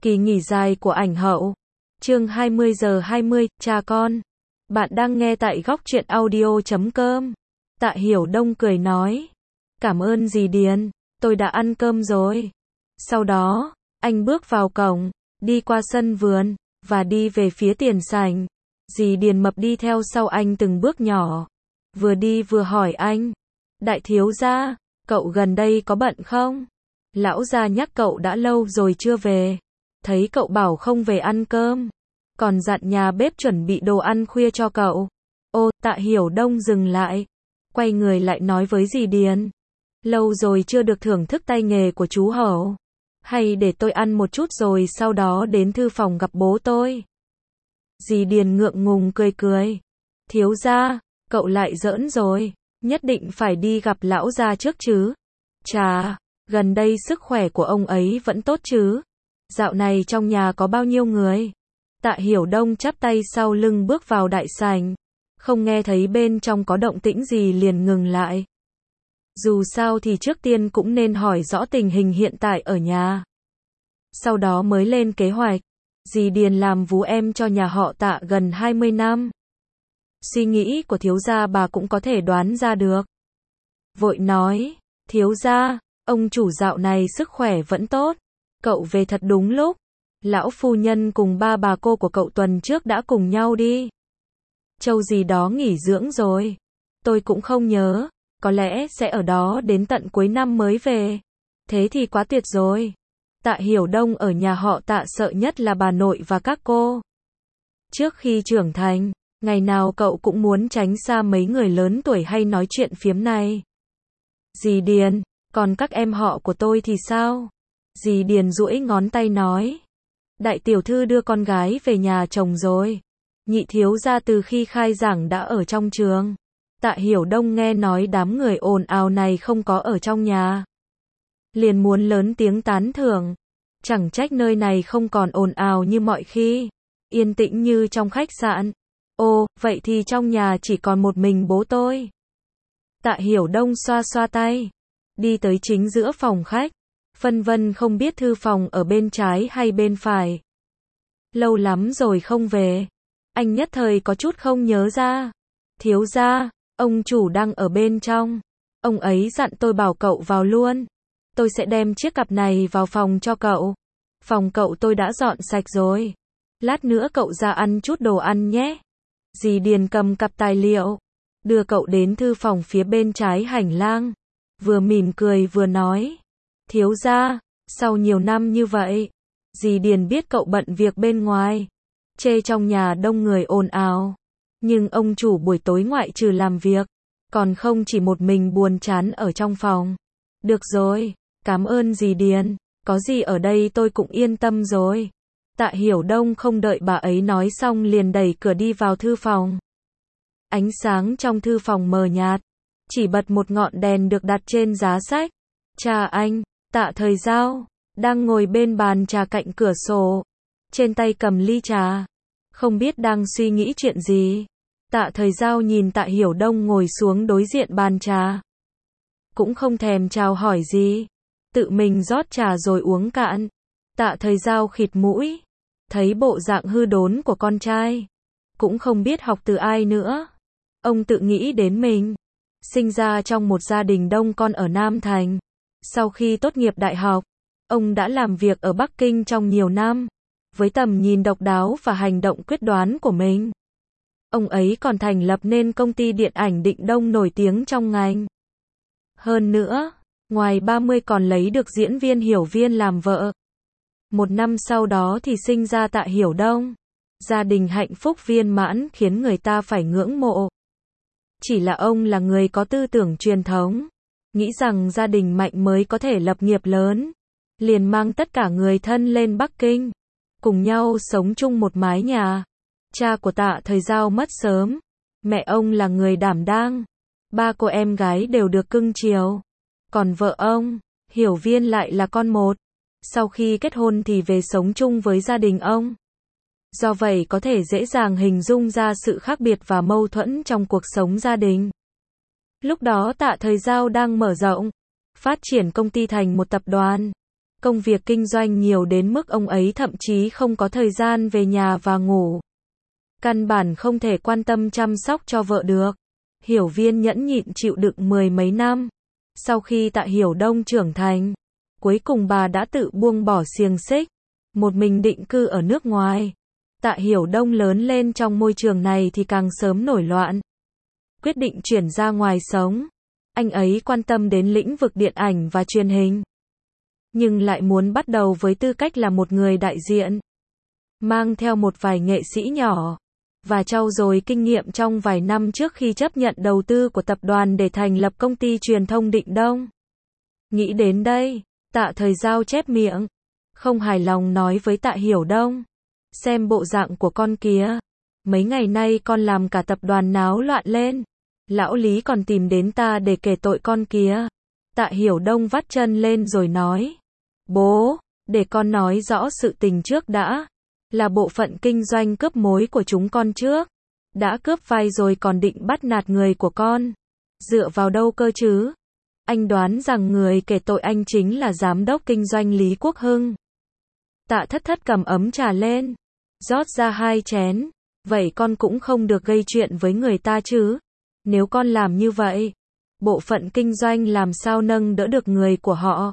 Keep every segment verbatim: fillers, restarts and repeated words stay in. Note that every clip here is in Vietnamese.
Kỳ nghỉ dài của ảnh hậu. Chương hai mươi giờ hai mươi, cha con. Bạn đang nghe tại góc truyện audio chấm com. Tạ Hiểu Đông cười nói. Cảm ơn dì Điền, tôi đã ăn cơm rồi. Sau đó, anh bước vào cổng, đi qua sân vườn, và đi về phía tiền sảnh. Dì Điền mập đi theo sau anh từng bước nhỏ. Vừa đi vừa hỏi anh. Đại thiếu gia, cậu gần đây có bận không? Lão gia nhắc cậu đã lâu rồi chưa về. Thấy cậu bảo không về ăn cơm. Còn dặn nhà bếp chuẩn bị đồ ăn khuya cho cậu. Ô, Tạ Hiểu Đông dừng lại. Quay người lại nói với dì Điền. Lâu rồi chưa được thưởng thức tay nghề của chú Hậu. Hay để tôi ăn một chút rồi sau đó đến thư phòng gặp bố tôi. Dì Điền ngượng ngùng cười cười. Thiếu gia, cậu lại giỡn rồi. Nhất định phải đi gặp lão gia trước chứ. Chà, gần đây sức khỏe của ông ấy vẫn tốt chứ. Dạo này trong nhà có bao nhiêu người? Tạ Hiểu Đông chắp tay sau lưng bước vào đại sảnh. Không nghe thấy bên trong có động tĩnh gì liền ngừng lại. Dù sao thì trước tiên cũng nên hỏi rõ tình hình hiện tại ở nhà. Sau đó mới lên kế hoạch. Dì Điền làm vú em cho nhà họ Tạ gần hai mươi năm. Suy nghĩ của thiếu gia bà cũng có thể đoán ra được. Vội nói, thiếu gia, ông chủ dạo này sức khỏe vẫn tốt. Cậu về thật đúng lúc. Lão phu nhân cùng ba bà cô của cậu tuần trước đã cùng nhau đi châu gì đó nghỉ dưỡng rồi. Tôi cũng không nhớ, có lẽ sẽ ở đó đến tận cuối năm mới về. Thế thì quá tuyệt rồi. Tạ Hiểu Đông ở nhà họ Tạ sợ nhất là bà nội và các cô. Trước khi trưởng thành, ngày nào cậu cũng muốn tránh xa mấy người lớn tuổi hay nói chuyện phiếm này. Dì Điền, còn các em họ của tôi thì sao? Dì Điền duỗi ngón tay nói. Đại tiểu thư đưa con gái về nhà chồng rồi. Nhị thiếu gia từ khi khai giảng đã ở trong trường. Tạ Hiểu Đông nghe nói đám người ồn ào này không có ở trong nhà. Liền muốn lớn tiếng tán thưởng. Chẳng trách nơi này không còn ồn ào như mọi khi. Yên tĩnh như trong khách sạn. Ồ, vậy thì trong nhà chỉ còn một mình bố tôi. Tạ Hiểu Đông xoa xoa tay. Đi tới chính giữa phòng khách. Phân vân không biết thư phòng ở bên trái hay bên phải. Lâu lắm rồi không về. Anh nhất thời có chút không nhớ ra. Thiếu gia, ông chủ đang ở bên trong. Ông ấy dặn tôi bảo cậu vào luôn. Tôi sẽ đem chiếc cặp này vào phòng cho cậu. Phòng cậu tôi đã dọn sạch rồi. Lát nữa cậu ra ăn chút đồ ăn nhé. Dì Điền cầm cặp tài liệu. Đưa cậu đến thư phòng phía bên trái hành lang. Vừa mỉm cười vừa nói. Thiếu gia, sau nhiều năm như vậy, dì Điền biết cậu bận việc bên ngoài, chê trong nhà đông người ồn ào, nhưng ông chủ buổi tối ngoại trừ làm việc, còn không chỉ một mình buồn chán ở trong phòng. Được rồi, cảm ơn dì Điền, có gì ở đây tôi cũng yên tâm rồi. Tạ Hiểu Đông không đợi bà ấy nói xong liền đẩy cửa đi vào thư phòng. Ánh sáng trong thư phòng mờ nhạt, chỉ bật một ngọn đèn được đặt trên giá sách. Cha anh, Tạ Thời Giao, đang ngồi bên bàn trà cạnh cửa sổ, trên tay cầm ly trà, không biết đang suy nghĩ chuyện gì. Tạ Thời Giao nhìn Tạ Hiểu Đông ngồi xuống đối diện bàn trà, cũng không thèm chào hỏi gì, tự mình rót trà rồi uống cạn. Tạ Thời Giao khịt mũi, thấy bộ dạng hư đốn của con trai, cũng không biết học từ ai nữa. Ông tự nghĩ đến mình, sinh ra trong một gia đình đông con ở Nam Thành. Sau khi tốt nghiệp đại học, ông đã làm việc ở Bắc Kinh trong nhiều năm. Với tầm nhìn độc đáo và hành động quyết đoán của mình, ông ấy còn thành lập nên công ty điện ảnh Định Đông nổi tiếng trong ngành. Hơn nữa, ngoài ba mươi còn lấy được diễn viên Hiểu Viên làm vợ. Một năm sau đó thì sinh ra Tạ Hiểu Đông. Gia đình hạnh phúc viên mãn khiến người ta phải ngưỡng mộ. Chỉ là ông là người có tư tưởng truyền thống. Nghĩ rằng gia đình mạnh mới có thể lập nghiệp lớn. Liền mang tất cả người thân lên Bắc Kinh. Cùng nhau sống chung một mái nhà. Cha của Tạ Thời Giao mất sớm. Mẹ ông là người đảm đang. Ba cô em gái đều được cưng chiều. Còn vợ ông, Hiểu Viên lại là con một. Sau khi kết hôn thì về sống chung với gia đình ông. Do vậy có thể dễ dàng hình dung ra sự khác biệt và mâu thuẫn trong cuộc sống gia đình. Lúc đó Tạ Thời Giao đang mở rộng, phát triển công ty thành một tập đoàn. Công việc kinh doanh nhiều đến mức ông ấy thậm chí không có thời gian về nhà và ngủ. Căn bản không thể quan tâm chăm sóc cho vợ được. Hiểu Viên nhẫn nhịn chịu đựng mười mấy năm. Sau khi Tạ Hiểu Đông trưởng thành, cuối cùng bà đã tự buông bỏ xiềng xích, một mình định cư ở nước ngoài. Tạ Hiểu Đông lớn lên trong môi trường này thì càng sớm nổi loạn. Quyết định chuyển ra ngoài sống. Anh ấy quan tâm đến lĩnh vực điện ảnh và truyền hình, nhưng lại muốn bắt đầu với tư cách là một người đại diện, mang theo một vài nghệ sĩ nhỏ, và trau dồi kinh nghiệm trong vài năm trước khi chấp nhận đầu tư của tập đoàn để thành lập công ty truyền thông Định Đông. Nghĩ đến đây, Tạ Thời Giao chép miệng, không hài lòng nói với Tạ Hiểu Đông. Xem bộ dạng của con kìa. Mấy ngày nay con làm cả tập đoàn náo loạn lên. Lão Lý còn tìm đến ta để kể tội con kìa. Tạ Hiểu Đông vắt chân lên rồi nói. Bố, để con nói rõ sự tình trước đã. Là bộ phận kinh doanh cướp mối của chúng con trước. Đã cướp vai rồi còn định bắt nạt người của con. Dựa vào đâu cơ chứ? Anh đoán rằng người kể tội anh chính là giám đốc kinh doanh Lý Quốc Hưng. Tạ Thất Thất cầm ấm trà lên, rót ra hai chén. Vậy con cũng không được gây chuyện với người ta chứ. Nếu con làm như vậy, bộ phận kinh doanh làm sao nâng đỡ được người của họ?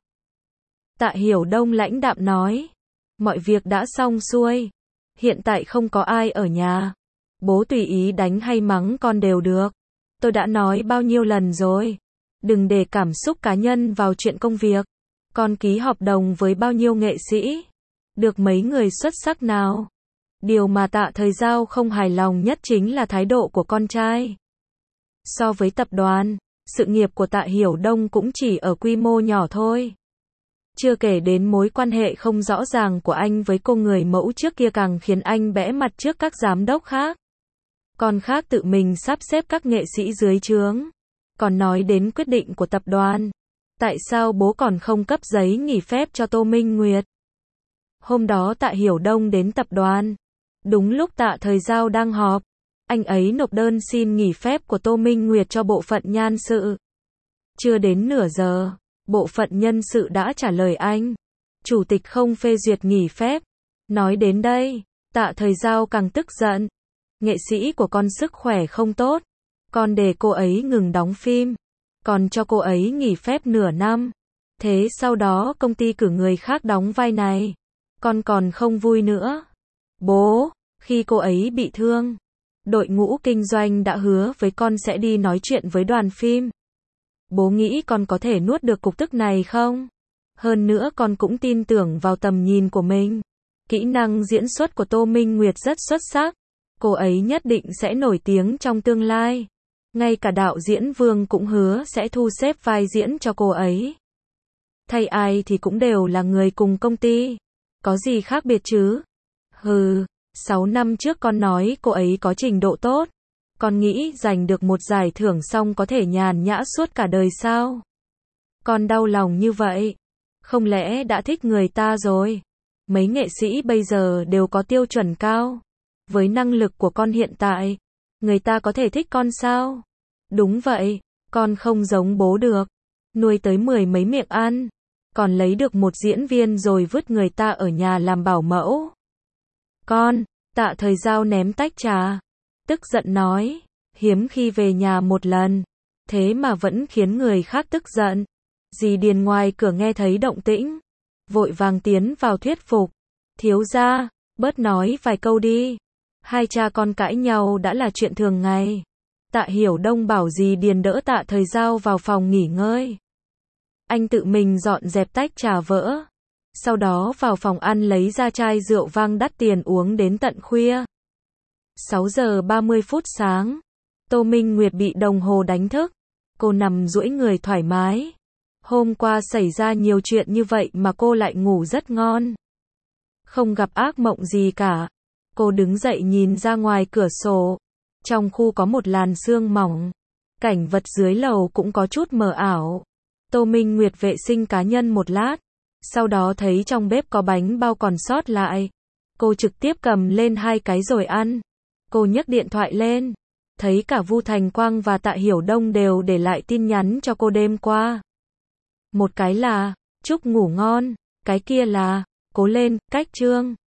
Tạ Hiểu Đông lãnh đạm nói. Mọi việc đã xong xuôi. Hiện tại không có ai ở nhà. Bố tùy ý đánh hay mắng con đều được. Tôi đã nói bao nhiêu lần rồi. Đừng để cảm xúc cá nhân vào chuyện công việc. Con ký hợp đồng với bao nhiêu nghệ sĩ? Được mấy người xuất sắc nào? Điều mà Tạ Thời Giao không hài lòng nhất chính là thái độ của con trai. So với tập đoàn, sự nghiệp của Tạ Hiểu Đông cũng chỉ ở quy mô nhỏ thôi. Chưa kể đến mối quan hệ không rõ ràng của anh với cô người mẫu trước kia càng khiến anh bẽ mặt trước các giám đốc khác. Còn khác tự mình sắp xếp các nghệ sĩ dưới trướng. Còn nói đến quyết định của tập đoàn. Tại sao bố còn không cấp giấy nghỉ phép cho Tô Minh Nguyệt? Hôm đó Tạ Hiểu Đông đến tập đoàn. Đúng lúc Tạ Thời Giao đang họp. Anh ấy nộp đơn xin nghỉ phép của Tô Minh Nguyệt cho bộ phận nhân sự. Chưa đến nửa giờ, bộ phận nhân sự đã trả lời anh. Chủ tịch không phê duyệt nghỉ phép. Nói đến đây, Tạ Thời Giao càng tức giận. Nghệ sĩ của con sức khỏe không tốt. Con để cô ấy ngừng đóng phim. Còn cho cô ấy nghỉ phép nửa năm. Thế sau đó công ty cử người khác đóng vai này. Con còn không vui nữa. Bố, khi cô ấy bị thương, đội ngũ kinh doanh đã hứa với con sẽ đi nói chuyện với đoàn phim. Bố nghĩ con có thể nuốt được cục tức này không? Hơn nữa con cũng tin tưởng vào tầm nhìn của mình. Kỹ năng diễn xuất của Tô Minh Nguyệt rất xuất sắc. Cô ấy nhất định sẽ nổi tiếng trong tương lai. Ngay cả đạo diễn Vương cũng hứa sẽ thu xếp vai diễn cho cô ấy. Thay ai thì cũng đều là người cùng công ty. Có gì khác biệt chứ? Hừ, sáu năm trước con nói cô ấy có trình độ tốt. Con nghĩ giành được một giải thưởng xong có thể nhàn nhã suốt cả đời sao? Con đau lòng như vậy. Không lẽ đã thích người ta rồi? Mấy nghệ sĩ bây giờ đều có tiêu chuẩn cao. Với năng lực của con hiện tại, người ta có thể thích con sao? Đúng vậy, con không giống bố được. Nuôi tới mười mấy miệng ăn. Còn lấy được một diễn viên rồi vứt người ta ở nhà làm bảo mẫu. Con, Tạ Thời Giao ném tách trà. Tức giận nói, hiếm khi về nhà một lần. Thế mà vẫn khiến người khác tức giận. Dì Điền ngoài cửa nghe thấy động tĩnh. Vội vàng tiến vào thuyết phục. Thiếu gia, bớt nói vài câu đi. Hai cha con cãi nhau đã là chuyện thường ngày. Tạ Hiểu Đông bảo dì Điền đỡ Tạ Thời Giao vào phòng nghỉ ngơi. Anh tự mình dọn dẹp tách trà vỡ. Sau đó vào phòng ăn lấy ra chai rượu vang đắt tiền uống đến tận khuya. sáu giờ ba mươi phút sáng. Tô Minh Nguyệt bị đồng hồ đánh thức. Cô nằm duỗi người thoải mái. Hôm qua xảy ra nhiều chuyện như vậy mà cô lại ngủ rất ngon. Không gặp ác mộng gì cả. Cô đứng dậy nhìn ra ngoài cửa sổ. Trong khu có một làn sương mỏng. Cảnh vật dưới lầu cũng có chút mờ ảo. Tô Minh Nguyệt vệ sinh cá nhân một lát. Sau đó thấy trong bếp có bánh bao còn sót lại. Cô trực tiếp cầm lên hai cái rồi ăn. Cô nhấc điện thoại lên. Thấy cả Vu Thành Quang và Tạ Hiểu Đông đều để lại tin nhắn cho cô đêm qua. Một cái là, chúc ngủ ngon. Cái kia là, cố lên, cách trương.